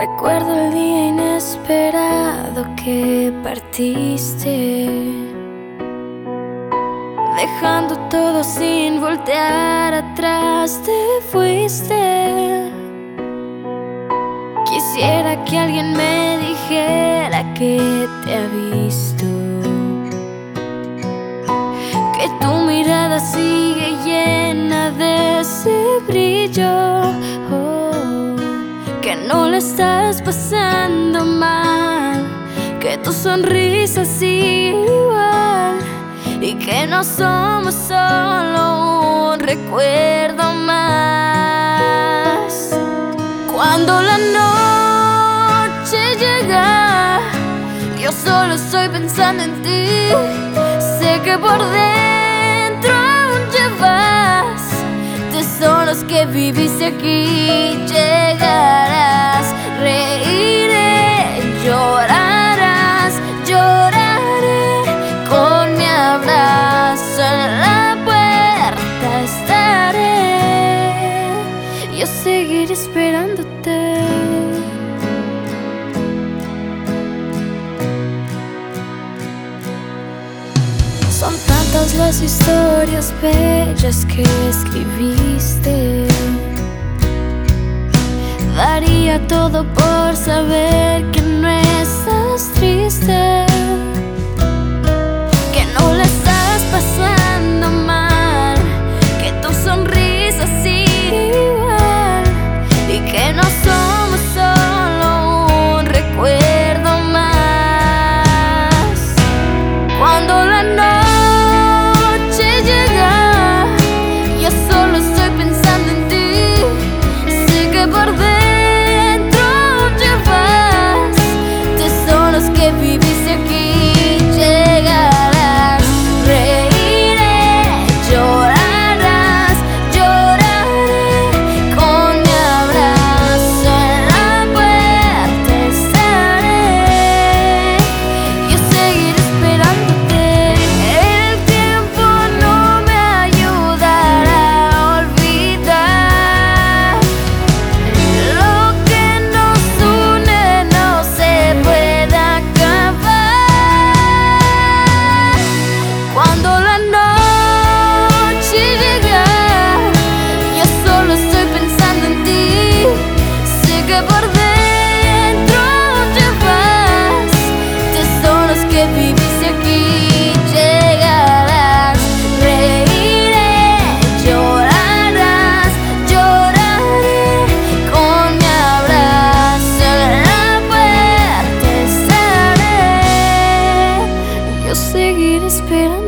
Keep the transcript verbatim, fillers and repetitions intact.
Recuerdo el día inesperado que partiste, dejando todo sin voltear atrás. Te fuiste. Quisiera que alguien me dijera que te ha visto, que tu mirada sigue llena de ese brillo, oh, que no la estás pasando mal, que tu sonrisa sigue igual y que no somos solo un recuerdo más. Cuando la noche llega, yo solo estoy pensando en ti. Sé que por dentro aún llevas tesoros que viviste aquí. Llegarás, reiré, llorarás, lloraré. Con mi abrazo en la puerta estaré. Yo seguiré esperándote. Son tantas las historias bellas que escribiste. Daría todo por saber que no estás triste, que no la estás pasando mal, que tu sonrisa sigue igual y que no somos solo un recuerdo más. Cuando la noche por dentro llevas tesoros que viviste aquí. Llegarás, reiré, llorarás, lloraré. Con mi abrazo en la puerta estaré. Yo seguiré esperándote. El tiempo no me ayudará a olvidar lo que nos une, no se puede acabar. Cuando la noche llega, yo solo estoy pensando en ti. Sé que por dentro llevas tesoros que viviste aquí. Llegarás, reiré, llorarás, lloraré. Con mi abrazo en la puerta estaré. Yo seguiré esperando.